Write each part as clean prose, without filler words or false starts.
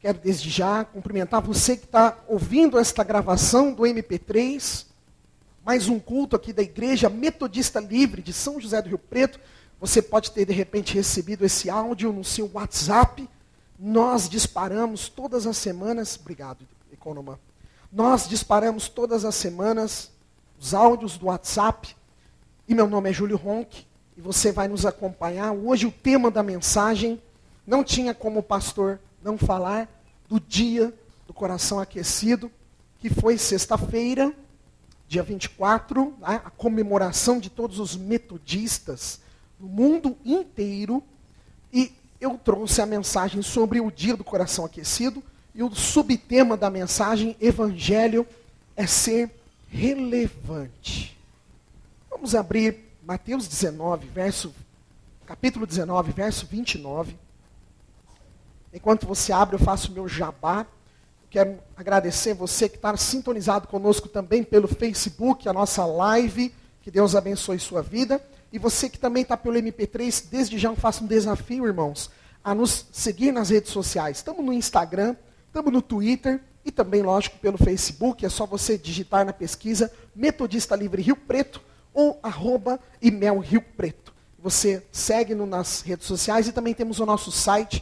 quero desde já cumprimentar você que está ouvindo esta gravação do MP3, mais um culto aqui da Igreja Metodista Livre de São José do Rio Preto. Você pode ter, de repente, recebido esse áudio no seu WhatsApp. Nós disparamos todas as semanas, obrigado, Economa. Nós disparamos todas as semanas os áudios do WhatsApp. E meu nome é Júlio Ronck, e você vai nos acompanhar. Hoje o tema da mensagem, não tinha como o pastor não falar do dia do coração aquecido, que foi sexta-feira, dia 24, né, a comemoração de todos os metodistas no mundo inteiro. E eu trouxe a mensagem sobre o dia do coração aquecido, e o subtema da mensagem, Evangelho é ser relevante. Vamos abrir Mateus 19, capítulo 19, verso 29. Enquanto você abre, eu faço o meu jabá. Quero agradecer você que está sintonizado conosco também pelo Facebook, a nossa live. Que Deus abençoe sua vida. E você que também está pelo MP3, desde já eu faço um desafio, irmãos, a nos seguir nas redes sociais. Estamos no Instagram, estamos no Twitter e também, lógico, pelo Facebook. É só você digitar na pesquisa Metodista Livre Rio Preto ou @imel Rio Preto. Você segue-nos nas redes sociais e também temos o nosso site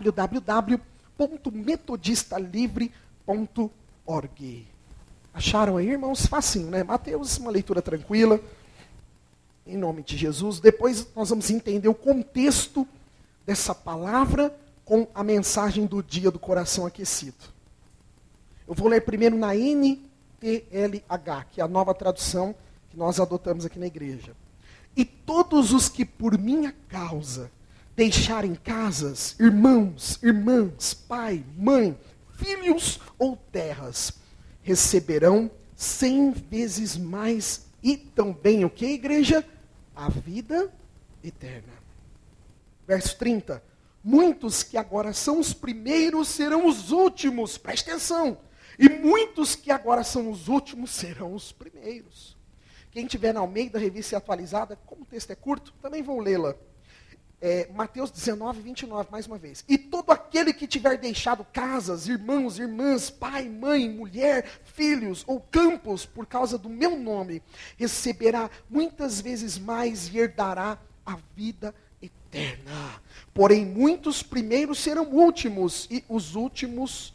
www.metodistalivre.org. Acharam aí, irmãos? Facinho, né? Mateus, uma leitura tranquila. Em nome de Jesus. Depois nós vamos entender o contexto dessa palavra com a mensagem do dia do coração aquecido. Eu vou ler primeiro na NTLH, que é a nova tradução que nós adotamos aqui na igreja. E todos os que por minha causa deixarem casas, irmãos, irmãs, pai, mãe, filhos ou terras, receberão 100 vezes mais e também o que, igreja? A vida eterna. Verso 30. Muitos que agora são os primeiros serão os últimos. Preste atenção. E muitos que agora são os últimos serão os primeiros. Quem tiver na Almeida, revista atualizada, como o texto é curto, também vou lê-la. Mateus 19, 29, mais uma vez. E todo aquele que tiver deixado casas, irmãos, irmãs, pai, mãe, mulher, filhos ou campos, por causa do meu nome, receberá muitas vezes mais e herdará a vida eterna. Porém, muitos primeiros serão últimos, e os últimos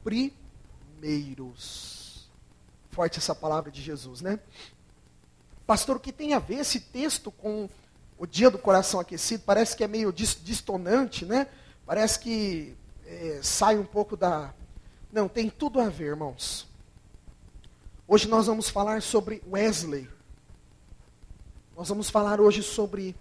primeiros. Forte essa palavra de Jesus, né? Pastor, o que tem a ver esse texto com o dia do coração aquecido? Parece que é meio distonante, né? Parece que sai um pouco da... Não, tem tudo a ver, irmãos. Hoje nós vamos falar sobre Wesley. Nós vamos falar hoje sobre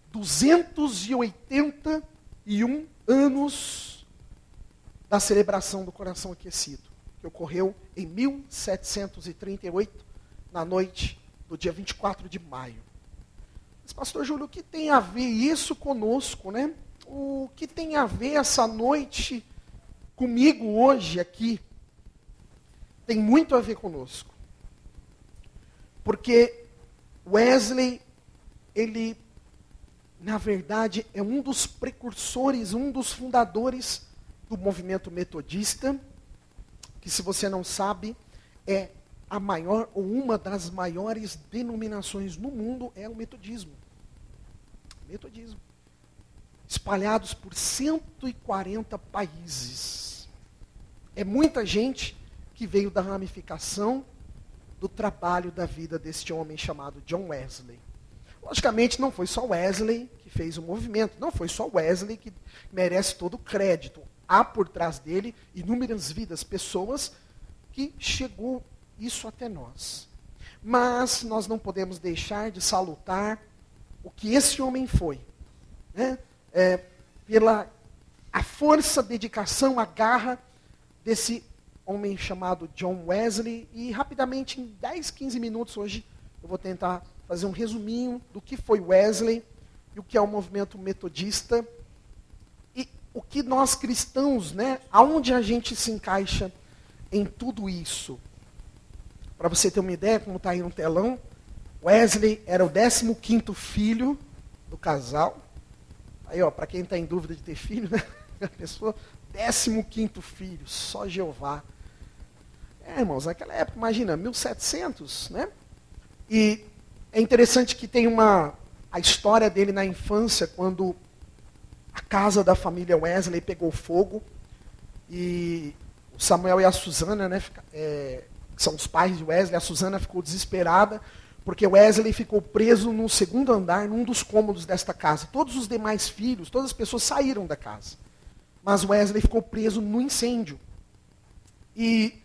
281 anos da celebração do coração aquecido, que ocorreu em 1738, na noite do dia 24 de maio. Mas, pastor Júlio, o que tem a ver isso conosco, né? O que tem a ver essa noite comigo hoje aqui? Tem muito a ver conosco. Porque Wesley, ele, na verdade, é um dos precursores, um dos fundadores do movimento metodista, que, se você não sabe, é a maior ou uma das maiores denominações no mundo, é o metodismo. Metodismo. Espalhados por 140 países. É muita gente que veio da ramificação do trabalho da vida deste homem chamado John Wesley. Logicamente, não foi só Wesley que fez o movimento, não foi só Wesley que merece todo o crédito. Há por trás dele inúmeras vidas, pessoas que chegou isso até nós. Mas nós não podemos deixar de salutar o que esse homem foi, né? Pela a força, a dedicação, a garra desse homem chamado John Wesley. E rapidamente, em 10, 15 minutos hoje, eu vou tentar fazer um resuminho do que foi Wesley e o que é o movimento metodista e o que nós cristãos, né, aonde a gente se encaixa em tudo isso. Para você ter uma ideia, como está aí no telão, Wesley era o 15º filho do casal. Aí, ó, para quem está em dúvida de ter filho, né? A pessoa, 15º filho, só Jeová. Irmãos, naquela época, imagina, 1700, né? E é interessante que tem a história dele na infância, quando a casa da família Wesley pegou fogo, e o Samuel e a Susana, né, que são os pais de Wesley, a Susana ficou desesperada, porque Wesley ficou preso no segundo andar, num dos cômodos desta casa. Todos os demais filhos, todas as pessoas saíram da casa. Mas Wesley ficou preso no incêndio. E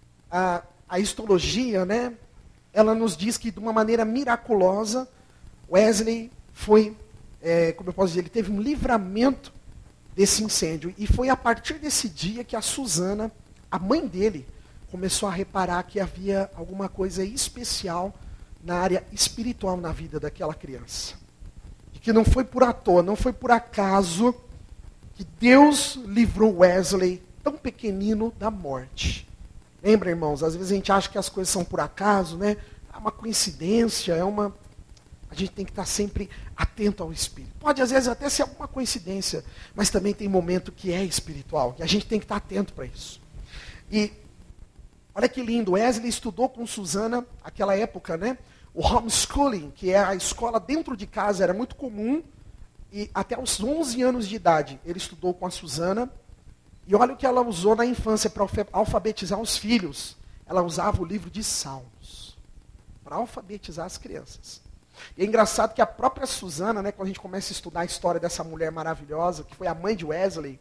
a histologia, né, ela nos diz que de uma maneira miraculosa, Wesley foi, como eu posso dizer, ele teve um livramento desse incêndio. E foi a partir desse dia que a Susana, a mãe dele, começou a reparar que havia alguma coisa especial na área espiritual na vida daquela criança. E que não foi por à toa, não foi por acaso que Deus livrou Wesley, tão pequenino, da morte. Lembra, irmãos, às vezes a gente acha que as coisas são por acaso, né? É uma coincidência, a gente tem que estar sempre atento ao Espírito. Pode, às vezes, até ser alguma coincidência, mas também tem momento que é espiritual, que a gente tem que estar atento para isso. E, olha que lindo, Wesley estudou com Susana, naquela época, né? O homeschooling, que é a escola dentro de casa, era muito comum, e até os 11 anos de idade, ele estudou com a Susana. E olha o que ela usou na infância para alfabetizar os filhos. Ela usava o livro de Salmos para alfabetizar as crianças. E é engraçado que a própria Susana, né, quando a gente começa a estudar a história dessa mulher maravilhosa, que foi a mãe de Wesley,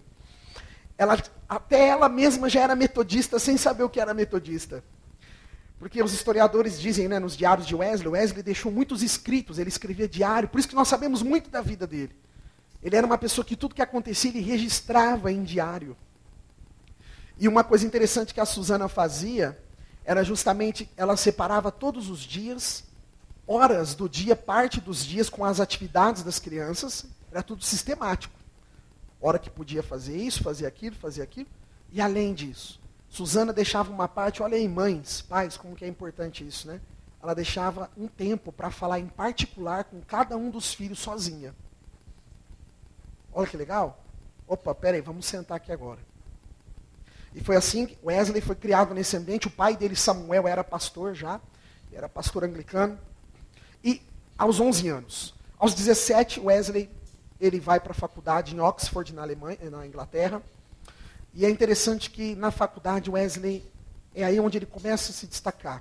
até ela mesma já era metodista sem saber o que era metodista. Porque os historiadores dizem, né, nos diários de Wesley deixou muitos escritos, ele escrevia diário, por isso que nós sabemos muito da vida dele. Ele era uma pessoa que tudo que acontecia ele registrava em diário. E uma coisa interessante que a Susana fazia era justamente, ela separava todos os dias, horas do dia, parte dos dias com as atividades das crianças, era tudo sistemático. Hora que podia fazer isso, fazer aquilo, e além disso, Susana deixava uma parte, olha aí mães, pais, como que é importante isso, né? Ela deixava um tempo para falar em particular com cada um dos filhos sozinha. Olha que legal. Opa, peraí, vamos sentar aqui agora. E foi assim que Wesley foi criado nesse ambiente. O pai dele, Samuel, era pastor já. Era pastor anglicano. E aos 11 anos. Aos 17, Wesley ele vai para a faculdade em Oxford, na Inglaterra. E é interessante que na faculdade Wesley é aí onde ele começa a se destacar.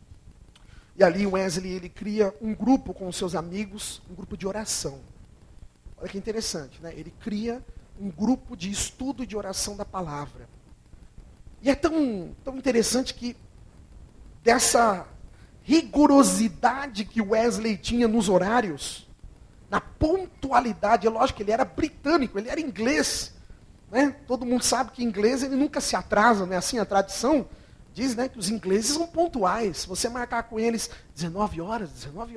E ali Wesley ele cria um grupo com os seus amigos, um grupo de oração. Olha que interessante, né? Ele cria um grupo de estudo e de oração da palavra. E é tão interessante que dessa rigorosidade que Wesley tinha nos horários, na pontualidade, é lógico que ele era britânico, ele era inglês. Né? Todo mundo sabe que inglês ele nunca se atrasa, né? Assim a tradição diz, né, que os ingleses são pontuais. Se você marcar com eles 19 horas,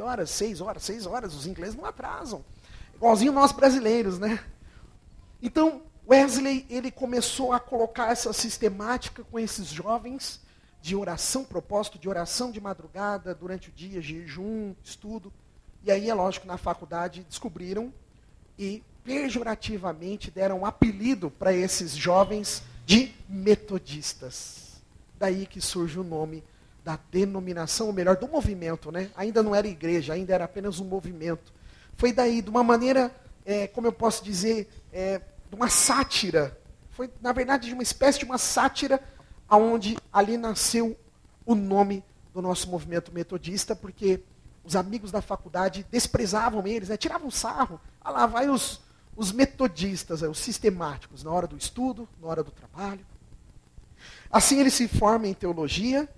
6 horas, os ingleses não atrasam. Igualzinho nós brasileiros, né? Então, Wesley, ele começou a colocar essa sistemática com esses jovens de oração, propósito de oração de madrugada, durante o dia, jejum, estudo. E aí, é lógico, na faculdade descobriram e pejorativamente deram um apelido para esses jovens de metodistas. Daí que surge o nome da denominação, ou melhor, do movimento, né? Ainda não era igreja, ainda era apenas um movimento. Foi daí, de uma maneira, como eu posso dizer, de uma sátira. Foi, na verdade, de uma espécie de uma sátira, onde ali nasceu o nome do nosso movimento metodista, porque os amigos da faculdade desprezavam eles, né? Tiravam sarro. Ah lá, vai os metodistas, os sistemáticos, na hora do estudo, na hora do trabalho. Assim ele se forma em teologia,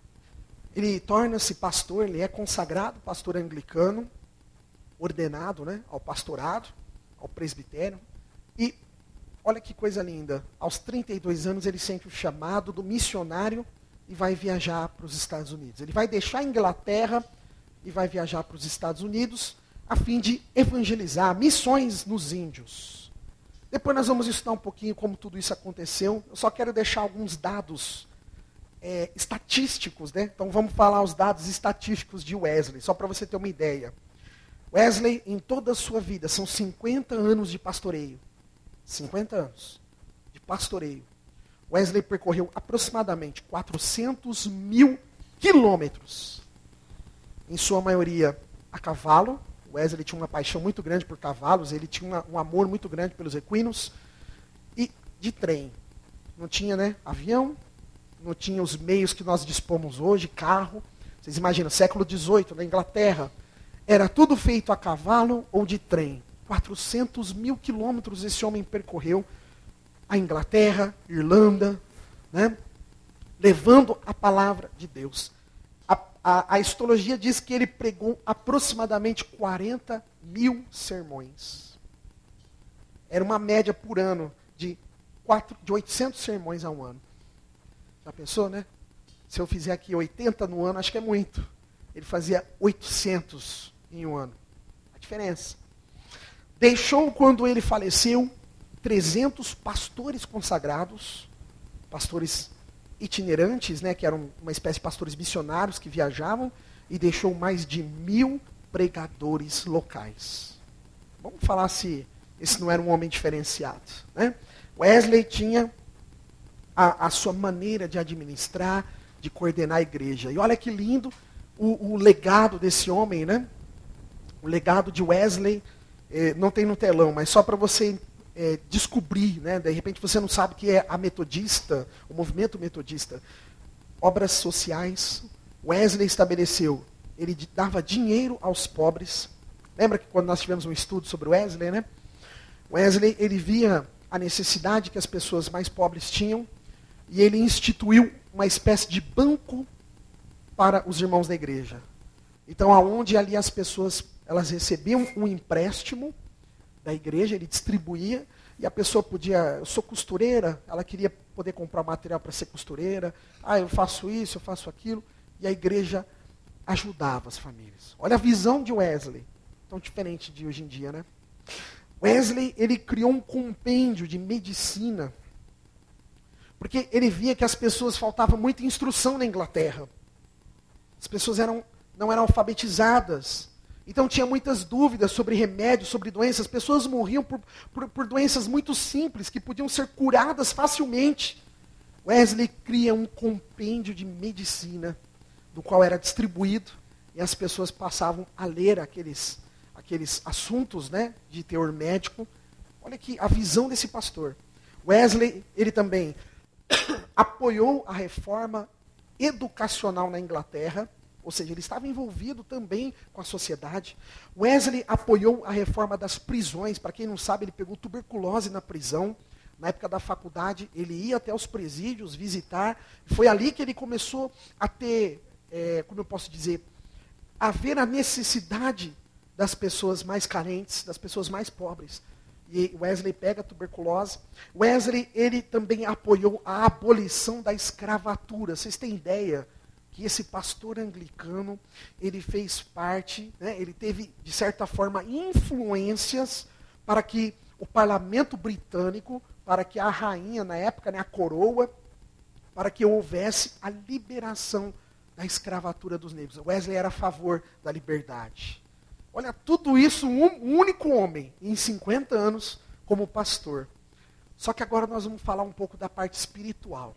ele torna-se pastor, ele é consagrado, pastor anglicano, ordenado, né, ao pastorado, ao presbitério. E olha que coisa linda, aos 32 anos ele sente o chamado do missionário e vai viajar para os Estados Unidos. Ele vai deixar a Inglaterra e vai viajar para os Estados Unidos a fim de evangelizar, missões nos índios. Depois nós vamos estudar um pouquinho como tudo isso aconteceu. Eu só quero deixar alguns dados estatísticos, né? Então vamos falar os dados estatísticos de Wesley, só para você ter uma ideia. Wesley, em toda a sua vida, são 50 anos de pastoreio. 50 anos pastoreio. Wesley percorreu aproximadamente 400 mil quilômetros, em sua maioria a cavalo. Wesley tinha uma paixão muito grande por cavalos, ele tinha um amor muito grande pelos equinos, e de trem. Não tinha, avião, não tinha os meios que nós dispomos hoje, carro. Vocês imaginam, século XVIII, na Inglaterra, era tudo feito a cavalo ou de trem. 400 mil quilômetros esse homem percorreu a Inglaterra, Irlanda, levando a palavra de Deus. A histologia diz que ele pregou aproximadamente 40 mil sermões. Era uma média por ano de 800 sermões a um ano. Já pensou, né? Se eu fizer aqui 80 no ano, acho que é muito. Ele fazia 800 em um ano. A diferença. Deixou, quando ele faleceu, 300 pastores consagrados, pastores itinerantes, que eram uma espécie de pastores missionários que viajavam, e deixou mais de 1000 pregadores locais. Vamos falar se esse não era um homem diferenciado. Wesley tinha a sua maneira de administrar, de coordenar a igreja. E olha que lindo o legado desse homem, O legado de Wesley, não tem no telão, mas só para você descobrir, de repente você não sabe o que é a metodista, o movimento metodista. Obras sociais. Wesley estabeleceu, ele dava dinheiro aos pobres. Lembra que quando nós tivemos um estudo sobre Wesley, Wesley, ele via a necessidade que as pessoas mais pobres tinham, e ele instituiu uma espécie de banco para os irmãos da igreja. Então, aonde ali as pessoas, elas recebiam um empréstimo da igreja, ele distribuía, e a pessoa podia, eu sou costureira, ela queria poder comprar material para ser costureira, eu faço isso, eu faço aquilo, e a igreja ajudava as famílias. Olha a visão de Wesley, tão diferente de hoje em dia, Wesley, ele criou um compêndio de medicina, porque ele via que as pessoas faltava muita instrução na Inglaterra. As pessoas não eram alfabetizadas. Então tinha muitas dúvidas sobre remédios, sobre doenças. As pessoas morriam por doenças muito simples, que podiam ser curadas facilmente. Wesley cria um compêndio de medicina, do qual era distribuído, e as pessoas passavam a ler aqueles assuntos, de teor médico. Olha aqui a visão desse pastor. Wesley, ele também apoiou a reforma educacional na Inglaterra, ou seja, ele estava envolvido também com a sociedade. Wesley apoiou a reforma das prisões. Para quem não sabe, ele pegou tuberculose na prisão. Na época da faculdade, ele ia até os presídios visitar. Foi ali que ele começou a ter, como eu posso dizer, a ver a necessidade das pessoas mais carentes, das pessoas mais pobres. E Wesley pega a tuberculose. Wesley, ele também apoiou a abolição da escravatura. Vocês têm ideia que esse pastor anglicano, ele fez parte, ele teve, de certa forma, influências para que o parlamento britânico, para que a rainha, na época, a coroa, para que houvesse a liberação da escravatura dos negros. Wesley era a favor da liberdade. Olha, tudo isso, um único homem, em 50 anos, como pastor. Só que agora nós vamos falar um pouco da parte espiritual.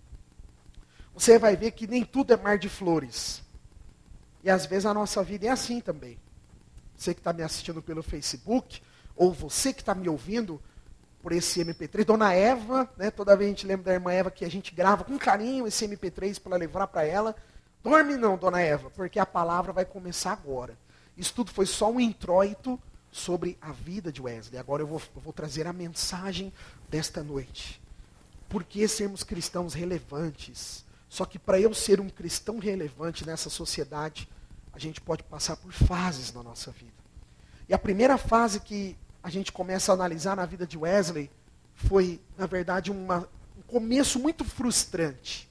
Você vai ver que nem tudo é mar de flores. E às vezes a nossa vida é assim também. Você que está me assistindo pelo Facebook, ou você que está me ouvindo por esse MP3, Dona Eva, toda vez a gente lembra da irmã Eva, que a gente grava com carinho esse MP3 para levar para ela. Dorme não, Dona Eva, porque a palavra vai começar agora. Isso tudo foi só um introito sobre a vida de Wesley. Agora eu vou trazer a mensagem desta noite. Por que sermos cristãos relevantes? Só que para eu ser um cristão relevante nessa sociedade, a gente pode passar por fases na nossa vida. E a primeira fase que a gente começa a analisar na vida de Wesley foi, na verdade, um começo muito frustrante.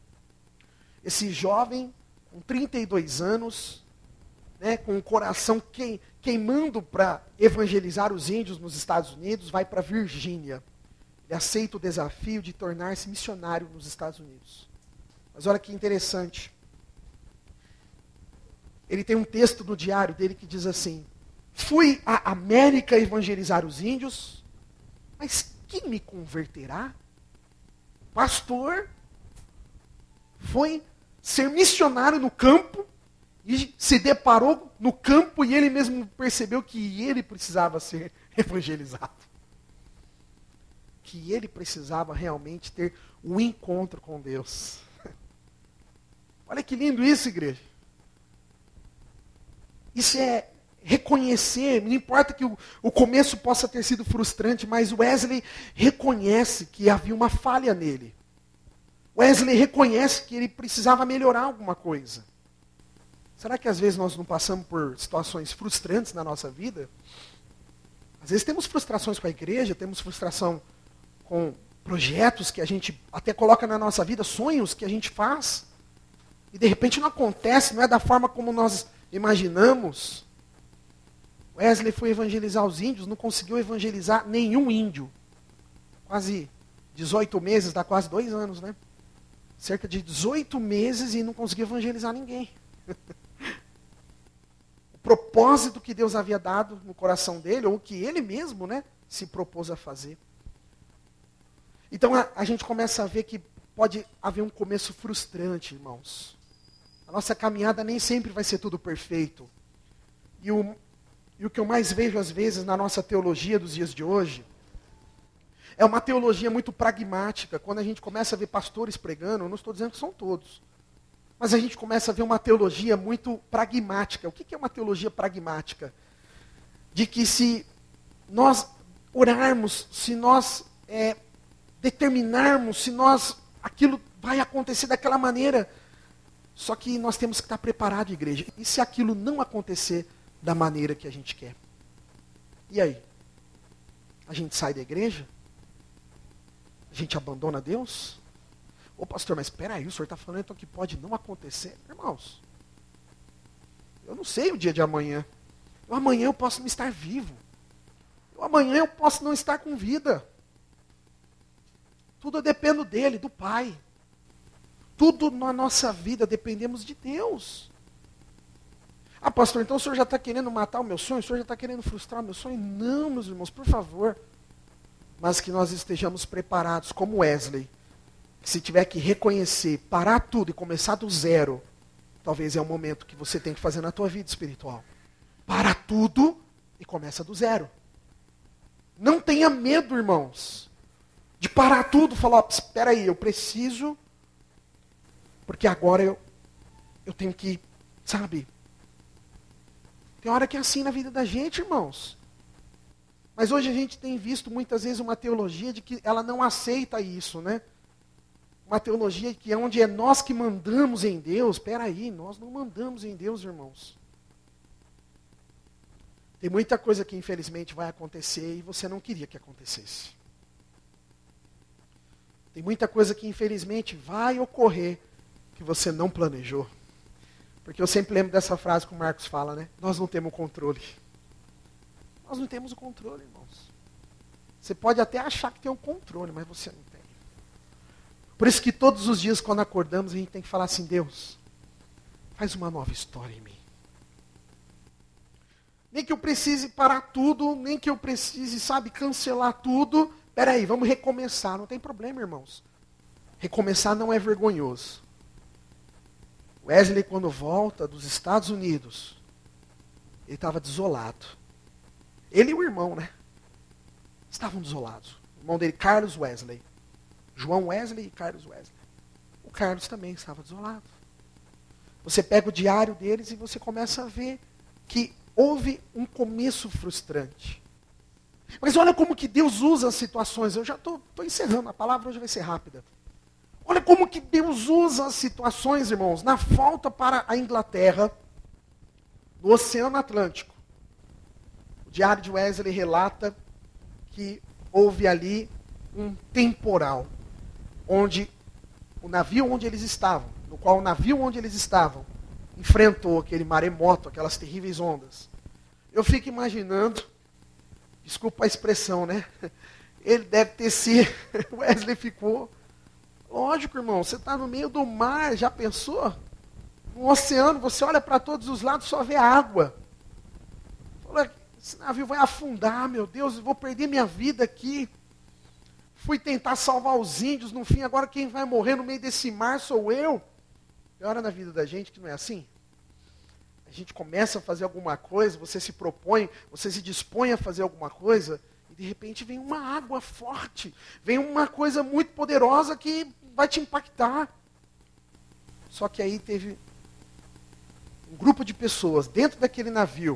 Esse jovem, com 32 anos, com o coração queimando para evangelizar os índios nos Estados Unidos, vai para Virgínia. Ele aceita o desafio de tornar-se missionário nos Estados Unidos. Mas olha que interessante. Ele tem um texto no diário dele que diz assim: fui à América evangelizar os índios, mas quem me converterá? pastor, foi ser missionário no campo, e se deparou no campo e ele mesmo percebeu que ele precisava ser evangelizado. Que ele precisava realmente ter um encontro com Deus. Olha que lindo isso, igreja. Isso é reconhecer, não importa que o começo possa ter sido frustrante, mas Wesley reconhece que havia uma falha nele. Wesley reconhece que ele precisava melhorar alguma coisa. Será que às vezes nós não passamos por situações frustrantes na nossa vida? Às vezes temos frustrações com a igreja, temos frustração com projetos que a gente até coloca na nossa vida, sonhos que a gente faz, e de repente não acontece, não é da forma como nós imaginamos. Wesley foi evangelizar os índios, não conseguiu evangelizar nenhum índio. Quase 18 meses, dá quase 2 anos, né? Cerca de 18 meses e não conseguiu evangelizar ninguém. O propósito que Deus havia dado no coração dele, ou que ele mesmo, né, se propôs a fazer. Então a gente começa a ver que pode haver um começo frustrante, irmãos. A nossa caminhada nem sempre vai ser tudo perfeito. E o que eu mais vejo às vezes na nossa teologia dos dias de hoje, é uma teologia muito pragmática. Quando a gente começa a ver pastores pregando, eu não estou dizendo que são todos, mas a gente começa a ver uma teologia muito pragmática. O que é uma teologia pragmática? De que se nós orarmos, se nós determinarmos, se nós, aquilo vai acontecer daquela maneira. Só que nós temos que estar preparados, igreja. E se aquilo não acontecer da maneira que a gente quer? E aí? A gente sai da igreja? A gente abandona Deus? Ô pastor, mas espera aí, o senhor está falando então que pode não acontecer? Irmãos, eu não sei o dia de amanhã. Amanhã eu posso não estar vivo. Amanhã eu posso não estar com vida. Tudo eu dependo dele, do Pai. Tudo na nossa vida dependemos de Deus. Ah, pastor, então o senhor já está querendo matar o meu sonho? O senhor já está querendo frustrar o meu sonho? Não, meus irmãos, por favor. Mas que nós estejamos preparados, como Wesley, que se tiver que reconhecer, parar tudo e começar do zero, talvez é o momento que você tem que fazer na tua vida espiritual. Para tudo e começa do zero. Não tenha medo, irmãos, de parar tudo e falar, espera aí, eu preciso, porque agora eu tenho que, sabe? Tem hora que é assim na vida da gente, irmãos. Mas hoje a gente tem visto muitas vezes uma teologia de que ela não aceita isso, né? Uma teologia que é onde é nós que mandamos em Deus. Espera aí, nós não mandamos em Deus, irmãos. Tem muita coisa que infelizmente vai acontecer e você não queria que acontecesse. Tem muita coisa que infelizmente vai ocorrer que você não planejou. Porque eu sempre lembro dessa frase que o Marcos fala, né? Nós não temos controle. Nós não temos o controle, irmãos. Você pode até achar que tem um controle, mas você não tem. Por isso que todos os dias, quando acordamos, a gente tem que falar assim, Deus, faz uma nova história em mim. Nem que eu precise parar tudo, nem que eu precise, sabe, cancelar tudo. Peraí, vamos recomeçar. Não tem problema, irmãos. Recomeçar não é vergonhoso. Wesley, quando volta dos Estados Unidos, ele estava desolado. Ele e o irmão, né? Estavam desolados. O irmão dele, Carlos Wesley. João Wesley e Carlos Wesley. O Carlos também estava desolado. Você pega o diário deles e você começa a ver que houve um começo frustrante. Mas olha como que Deus usa as situações. Eu já estou encerrando, a palavra hoje vai ser rápida. Olha como que Deus usa as situações, irmãos, na volta para a Inglaterra, no Oceano Atlântico. O diário de Wesley relata que houve ali um temporal, onde o navio onde eles estavam, no qual o navio onde eles estavam, enfrentou aquele maremoto, aquelas terríveis ondas. Eu fico imaginando, desculpa a expressão, né? Ele deve ter sido, Wesley ficou, lógico, irmão, você está no meio do mar, já pensou? No oceano, você olha para todos os lados, só vê água. Esse navio vai afundar, meu Deus, eu vou perder minha vida aqui. fui tentar salvar os índios, no fim agora quem vai morrer no meio desse mar sou eu. Tem hora na vida da gente que não é assim. A gente começa a fazer alguma coisa, você se propõe, você se dispõe a fazer alguma coisa, e de repente vem uma água forte, vem uma coisa muito poderosa que vai te impactar. Só que aí teve um grupo de pessoas dentro daquele navio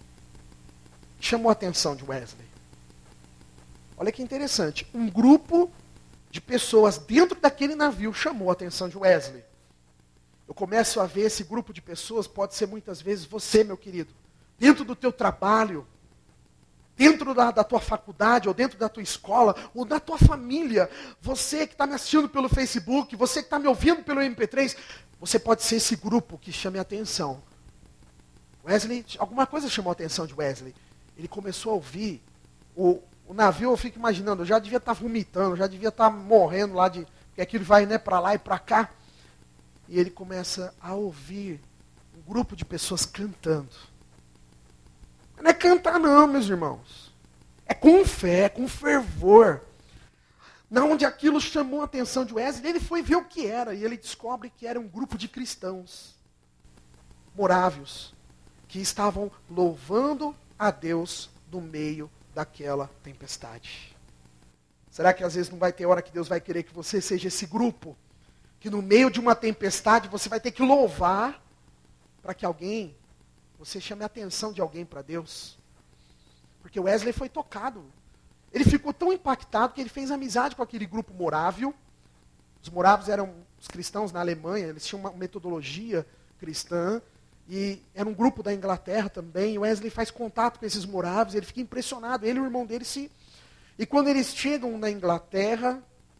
que chamou a atenção de Wesley. Olha que interessante, um grupo de pessoas dentro daquele navio chamou a atenção de Wesley. Eu começo a ver esse grupo de pessoas, pode ser muitas vezes você, meu querido, dentro do teu trabalho, dentro da tua faculdade, ou dentro da tua escola, ou da tua família, você que está me assistindo pelo Facebook, você que está me ouvindo pelo MP3, você pode ser esse grupo que chame a atenção. Wesley, alguma coisa chamou a atenção de Wesley. Ele começou a ouvir, o navio, eu fico imaginando, eu já devia estar vomitando, já devia estar morrendo lá, porque aquilo vai para lá e para cá. E ele começa a ouvir um grupo de pessoas cantando. Não é cantar não, meus irmãos. É com fé, com fervor. Na onde aquilo chamou a atenção de Wesley, ele foi ver o que era. E ele descobre que era um grupo de cristãos morávios, que estavam louvando a Deus no meio daquela tempestade. Será que às vezes não vai ter hora que Deus vai querer que você seja esse grupo? Que no meio de uma tempestade você vai ter que louvar para que você chame a atenção de alguém para Deus. Porque Wesley foi tocado. Ele ficou tão impactado que ele fez amizade com aquele grupo morávio. Os morávios eram os cristãos na Alemanha, eles tinham uma metodologia cristã. E era um grupo da Inglaterra também. Wesley faz contato com esses morávios, ele fica impressionado. Ele e o irmão dele E quando eles chegam na Inglaterra,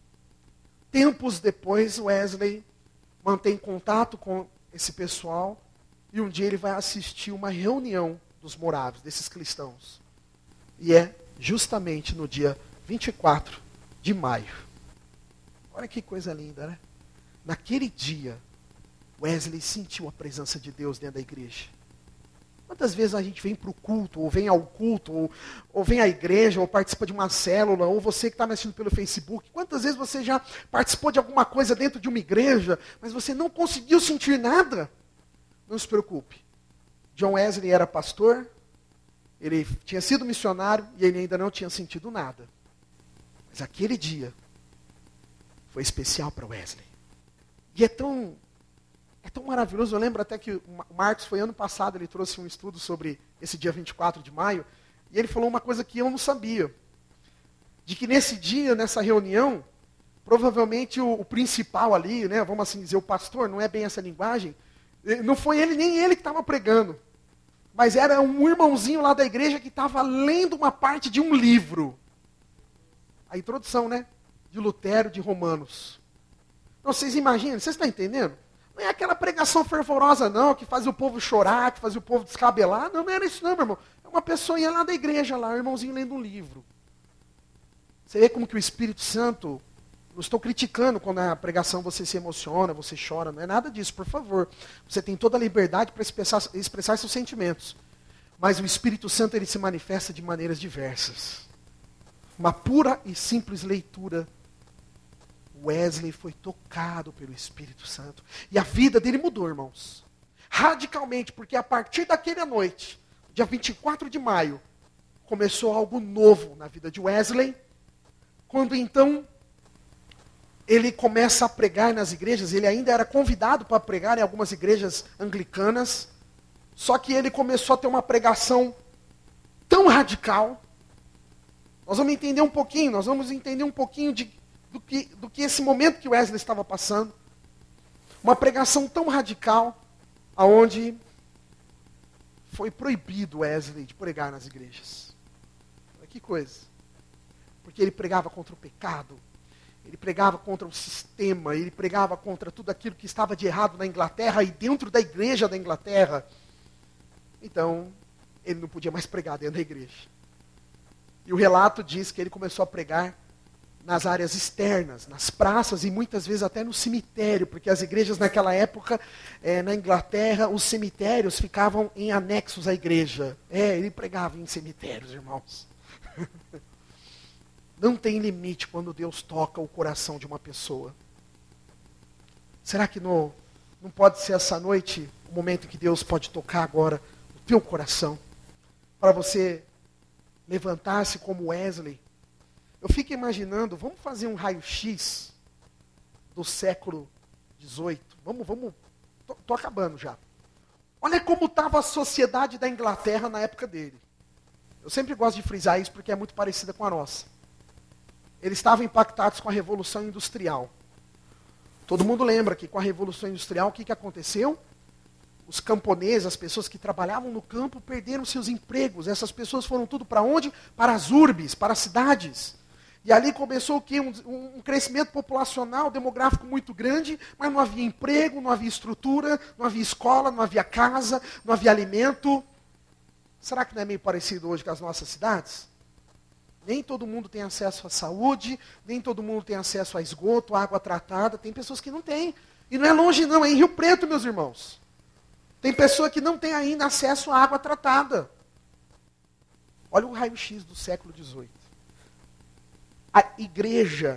tempos depois, Wesley mantém contato com esse pessoal e um dia ele vai assistir uma reunião dos morávios, desses cristãos. E é justamente no dia 24 de maio. Olha que coisa linda, né? Naquele dia, Wesley sentiu a presença de Deus dentro da igreja. Quantas vezes a gente vem para o culto, ou vem ao culto, ou vem à igreja, ou participa de uma célula, ou você que está me assistindo pelo Facebook, quantas vezes você já participou de alguma coisa dentro de uma igreja, mas você não conseguiu sentir nada? Não se preocupe. John Wesley era pastor, ele tinha sido missionário, e ele ainda não tinha sentido nada. Mas aquele dia foi especial para Wesley. E é tão maravilhoso. Eu lembro até que o Marcos foi ano passado, ele trouxe um estudo sobre esse dia 24 de maio, e ele falou uma coisa que eu não sabia. De que nesse dia, nessa reunião, provavelmente o principal ali, né, vamos assim dizer, o pastor, não é bem essa linguagem, não foi ele, nem ele que estava pregando. Mas era um irmãozinho lá da igreja que estava lendo uma parte de um livro. A introdução, né? De Lutero, de Romanos. Então, vocês imaginam, vocês estão entendendo? Não é aquela pregação fervorosa, não, que fazia o povo chorar, que fazia o povo descabelar. Não, não era isso não, meu irmão. É uma pessoinha lá da igreja, lá, um irmãozinho lendo um livro. Você vê como que o Espírito Santo... Não estou criticando quando na pregação você se emociona, você chora. Não é nada disso, por favor. Você tem toda a liberdade para expressar seus sentimentos. Mas o Espírito Santo, ele se manifesta de maneiras diversas. Uma pura e simples leitura. Wesley foi tocado pelo Espírito Santo. E a vida dele mudou, irmãos. Radicalmente, porque a partir daquela noite, dia 24 de maio, começou algo novo na vida de Wesley. Quando então ele começa a pregar nas igrejas, ele ainda era convidado para pregar em algumas igrejas anglicanas, só que ele começou a ter uma pregação tão radical. Nós vamos entender um pouquinho do que esse momento que Wesley estava passando. Uma pregação tão radical, aonde foi proibido Wesley de pregar nas igrejas. Olha que coisa. Porque ele pregava contra o pecado, ele pregava contra o sistema, ele pregava contra tudo aquilo que estava de errado na Inglaterra e dentro da igreja da Inglaterra. Então, ele não podia mais pregar dentro da igreja. E o relato diz que ele começou a pregar nas áreas externas, nas praças e muitas vezes até no cemitério, porque as igrejas naquela época, na Inglaterra, os cemitérios ficavam em anexos à igreja. Ele pregava em cemitérios, irmãos. Não tem limite quando Deus toca o coração de uma pessoa. Será que não pode ser essa noite o momento em que Deus pode tocar agora o teu coração? Para você levantar-se como Wesley. Eu fico imaginando, vamos fazer um raio-x do século XVIII. Estou acabando já. Olha como estava a sociedade da Inglaterra na época dele. Eu sempre gosto de frisar isso porque é muito parecida com a nossa. Eles estavam impactados com a Revolução Industrial. Todo mundo lembra que com a Revolução Industrial, o que aconteceu? Os camponeses, as pessoas que trabalhavam no campo, perderam seus empregos. Essas pessoas foram tudo para onde? Para as urbes, para as cidades. E ali começou o quê? Um crescimento populacional, demográfico muito grande, mas não havia emprego, não havia estrutura, não havia escola, não havia casa, não havia alimento. Será que não é meio parecido hoje com as nossas cidades? Nem todo mundo tem acesso à saúde, nem todo mundo tem acesso a esgoto, água tratada. Tem pessoas que não têm. E não é longe não, é em Rio Preto, meus irmãos. Tem pessoa que não tem ainda acesso à água tratada. Olha o raio-x do século XVIII. A igreja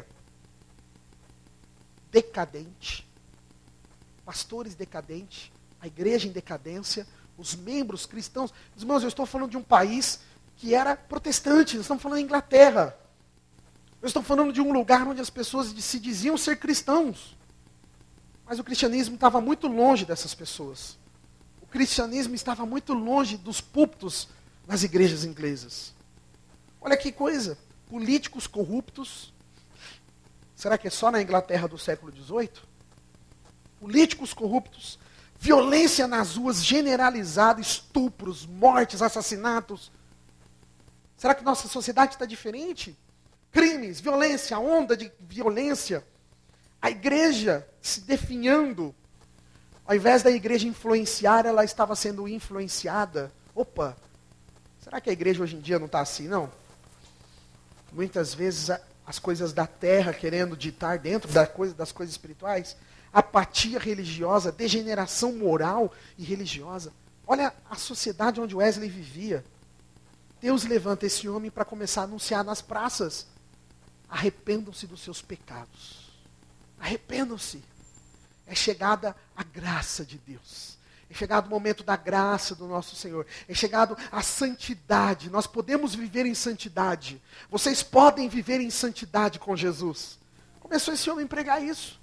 decadente, pastores decadentes, a igreja em decadência, os membros cristãos. Irmãos, eu estou falando de um país que era protestante, nós estamos falando da Inglaterra. Eu estou falando de um lugar onde as pessoas se diziam ser cristãos. Mas o cristianismo estava muito longe dessas pessoas. O cristianismo estava muito longe dos púlpitos nas igrejas inglesas. Olha que coisa. Políticos corruptos. Será que é só na Inglaterra do século XVIII? Políticos corruptos. Violência nas ruas generalizada, estupros, mortes, assassinatos. Será que nossa sociedade está diferente? Crimes, violência, onda de violência. A igreja se definhando. Ao invés da igreja influenciar, ela estava sendo influenciada. Opa, será que a igreja hoje em dia não está assim, não? Muitas vezes as coisas da terra querendo ditar dentro das coisas espirituais. Apatia religiosa, degeneração moral e religiosa. Olha a sociedade onde Wesley vivia. Deus levanta esse homem para começar a anunciar nas praças. Arrependam-se dos seus pecados. Arrependam-se. É chegada a graça de Deus. É chegado o momento da graça do nosso Senhor. É chegado a santidade. Nós podemos viver em santidade. Vocês podem viver em santidade com Jesus. Começou esse homem a pregar isso.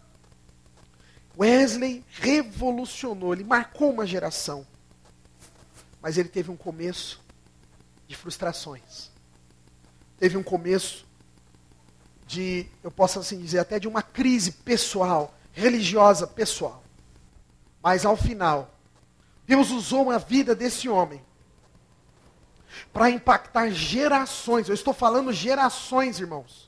Wesley revolucionou, ele marcou uma geração. Mas ele teve um começo de frustrações. Teve um começo de, eu posso assim dizer, até de uma crise pessoal, religiosa pessoal. Mas ao final, Deus usou a vida desse homem para impactar gerações. Eu estou falando gerações, irmãos.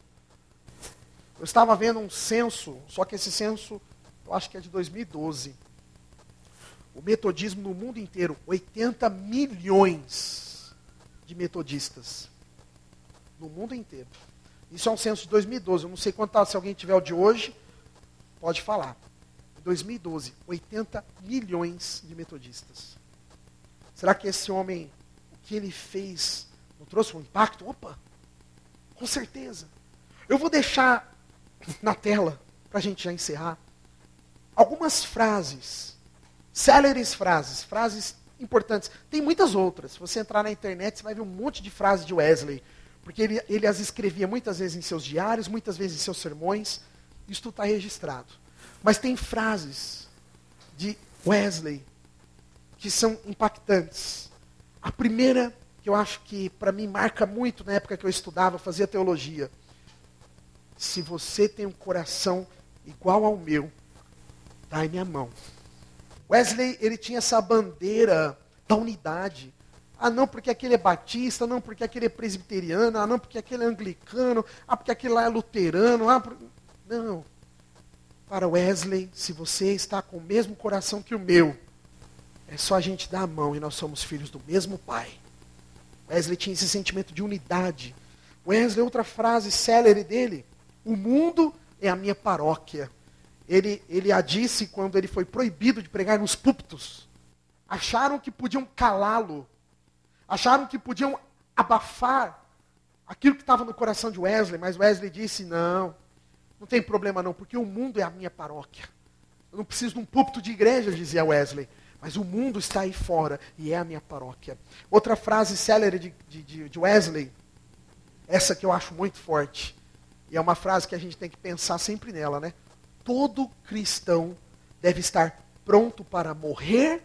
Eu estava vendo um censo, só que esse censo, eu acho que é de 2012. O metodismo no mundo inteiro, 80 milhões de metodistas. No mundo inteiro. Isso é um censo de 2012. Eu não sei quanto está, se alguém tiver o de hoje, pode falar. 2012, 80 milhões de metodistas. Será que esse homem, o que ele fez, não trouxe um impacto? Opa, com certeza. Eu vou deixar na tela, para a gente já encerrar, algumas frases, céleres frases importantes. Tem muitas outras. Se você entrar na internet, você vai ver um monte de frases de Wesley, porque ele as escrevia muitas vezes em seus diários, muitas vezes em seus sermões. Isso está registrado. Mas tem frases de Wesley que são impactantes. A primeira, que eu acho que para mim marca muito na época que eu estudava, fazia teologia. Se você tem um coração igual ao meu, dai-me a mão. Wesley, ele tinha essa bandeira da unidade. Ah, não, porque aquele é batista, não, porque aquele é presbiteriano, ah, não, porque aquele é anglicano, ah, porque aquele lá é luterano, ah, não. Para Wesley, se você está com o mesmo coração que o meu, é só a gente dar a mão e nós somos filhos do mesmo Pai. Wesley tinha esse sentimento de unidade. Wesley, outra frase célere dele, o mundo é a minha paróquia. Ele a disse quando ele foi proibido de pregar nos púlpitos. Acharam que podiam calá-lo. Acharam que podiam abafar aquilo que estava no coração de Wesley, mas Wesley disse, não tem problema não, porque o mundo é a minha paróquia. Eu não preciso de um púlpito de igreja, dizia Wesley, mas o mundo está aí fora e é a minha paróquia. Outra frase célere de Wesley, essa que eu acho muito forte, e é uma frase que a gente tem que pensar sempre nela, né? Todo cristão deve estar pronto para morrer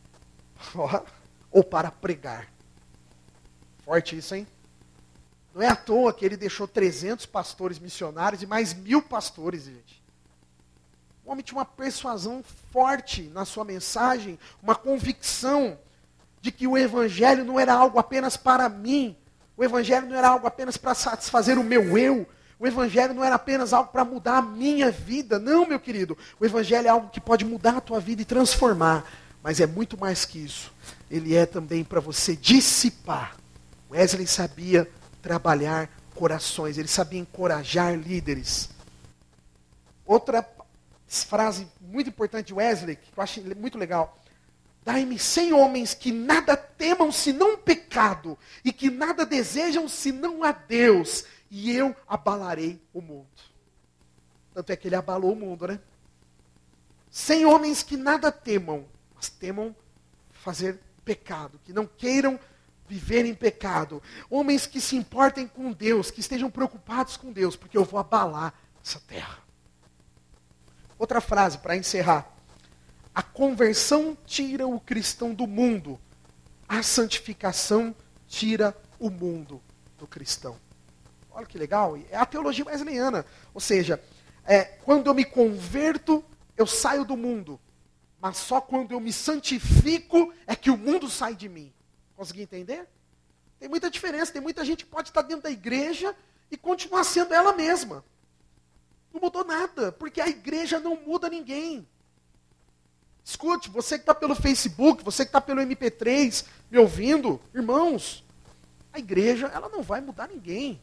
ou para pregar. Forte isso, hein? Não é à toa que ele deixou 300 pastores missionários e mais 1000 pastores, gente. O homem tinha uma persuasão forte na sua mensagem, uma convicção de que o evangelho não era algo apenas para mim, o evangelho não era algo apenas para satisfazer o meu eu, o evangelho não era apenas algo para mudar a minha vida. Não, meu querido, o evangelho é algo que pode mudar a tua vida e transformar, mas é muito mais que isso. Ele é também para você dissipar. Wesley sabia trabalhar corações, ele sabia encorajar líderes. Outra frase muito importante de Wesley, que eu acho muito legal: dai-me 100 homens que nada temam senão o pecado, e que nada desejam senão a Deus, e eu abalarei o mundo. Tanto é que ele abalou o mundo, né? 100 homens que nada temam, mas temam fazer pecado, que não queiram viver em pecado. Homens que se importem com Deus, que estejam preocupados com Deus, porque eu vou abalar essa terra. Outra frase para encerrar: a conversão tira o cristão do mundo, a santificação tira o mundo do cristão. Olha que legal, é a teologia wesleyana. Ou seja, quando eu me converto, eu saio do mundo, mas só quando eu me santifico é que o mundo sai de mim. Consegui entender? Tem muita diferença, tem muita gente que pode estar dentro da igreja e continuar sendo ela mesma. Não mudou nada, porque a igreja não muda ninguém. Escute, você que está pelo Facebook, você que está pelo MP3, me ouvindo, irmãos, a igreja, ela não vai mudar ninguém.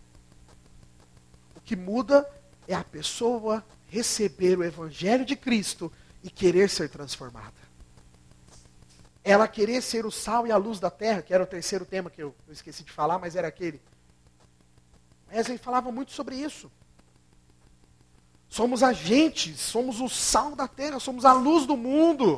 O que muda é a pessoa receber o evangelho de Cristo e querer ser transformada. Ela querer ser o sal e a luz da terra, que era o terceiro tema que eu esqueci de falar, mas era aquele. Wesley falava muito sobre isso. Somos agentes, somos o sal da terra, somos a luz do mundo.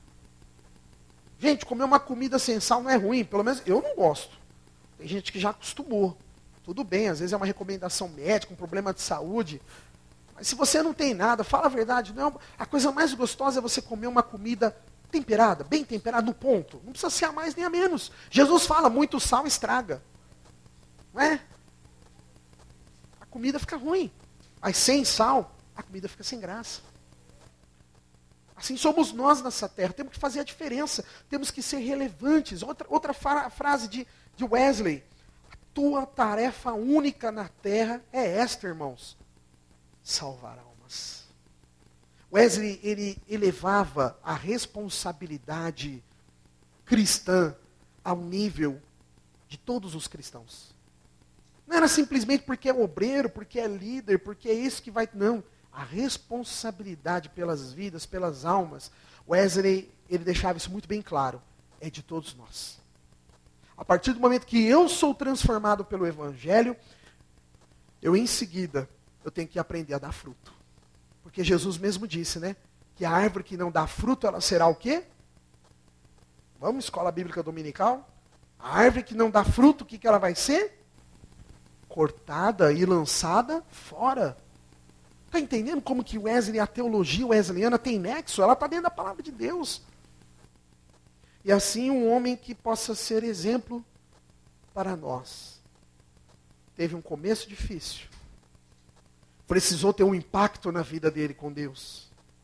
Gente, comer uma comida sem sal não é ruim, pelo menos eu não gosto. Tem gente que já acostumou. Tudo bem, às vezes é uma recomendação médica, um problema de saúde. Mas se você não tem nada, fala a verdade. Não, a coisa mais gostosa é você comer uma comida temperada, bem temperada, no ponto. Não precisa ser a mais nem a menos. Jesus fala, muito sal estraga. Não é? A comida fica ruim. Mas sem sal, a comida fica sem graça. Assim somos nós nessa terra. Temos que fazer a diferença. Temos que ser relevantes. Outra frase de Wesley: a tua tarefa única na terra é esta, irmãos: salvar almas. Wesley, ele elevava a responsabilidade cristã ao nível de todos os cristãos. Não era simplesmente porque é obreiro, porque é líder, porque é isso que vai... Não. A responsabilidade pelas vidas, pelas almas, Wesley, ele deixava isso muito bem claro, é de todos nós. A partir do momento que eu sou transformado pelo Evangelho, em seguida, eu tenho que aprender a dar fruto. Porque Jesus mesmo disse, né? Que a árvore que não dá fruto, ela será o quê? Vamos, escola bíblica dominical? A árvore que não dá fruto, o que ela vai ser? Cortada e lançada fora. Está entendendo como que Wesley, a teologia wesleyana tem nexo? Ela está dentro da palavra de Deus. E assim um homem que possa ser exemplo para nós. Teve um começo difícil. Precisou ter um impacto na vida dele com Deus.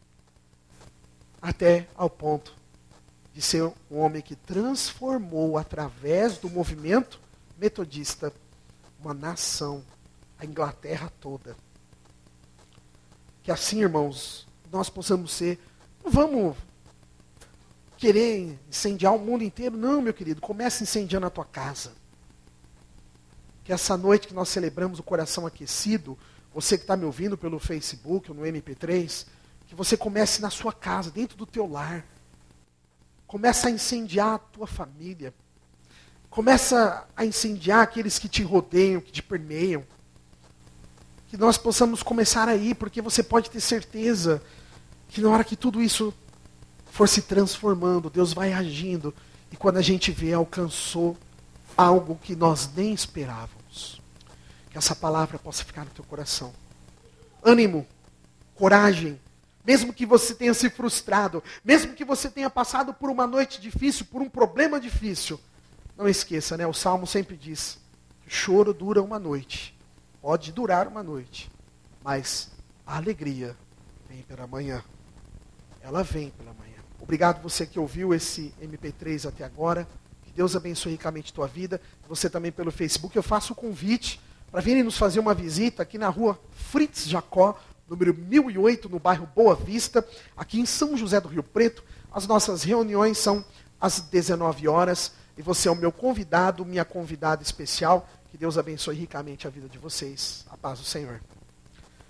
Até ao ponto de ser um homem que transformou, através do movimento metodista, uma nação, a Inglaterra toda. Que assim, irmãos, nós possamos ser... Não vamos querer incendiar o mundo inteiro. Não, meu querido, comece incendiando a tua casa. Que essa noite que nós celebramos o coração aquecido, você que está me ouvindo pelo Facebook ou no MP3, que você comece na sua casa, dentro do teu lar. Comece a incendiar a tua família. Começa a incendiar aqueles que te rodeiam, que te permeiam. Que nós possamos começar aí, porque você pode ter certeza que na hora que tudo isso for se transformando, Deus vai agindo. E quando a gente vê, alcançou algo que nós nem esperávamos. Que essa palavra possa ficar no teu coração. Ânimo, coragem. Mesmo que você tenha se frustrado, mesmo que você tenha passado por uma noite difícil, por um problema difícil, não esqueça, né? O Salmo sempre diz que o choro dura uma noite. Pode durar uma noite, mas a alegria vem pela manhã. Ela vem pela manhã. Obrigado você que ouviu esse MP3 até agora. Que Deus abençoe ricamente a tua vida. Você também pelo Facebook. Eu faço o convite para virem nos fazer uma visita aqui na rua Fritz Jacó, número 1008, no bairro Boa Vista, aqui em São José do Rio Preto. As nossas reuniões são às 19 horas. E você é o meu convidado, minha convidada especial. Que Deus abençoe ricamente a vida de vocês. A paz do Senhor.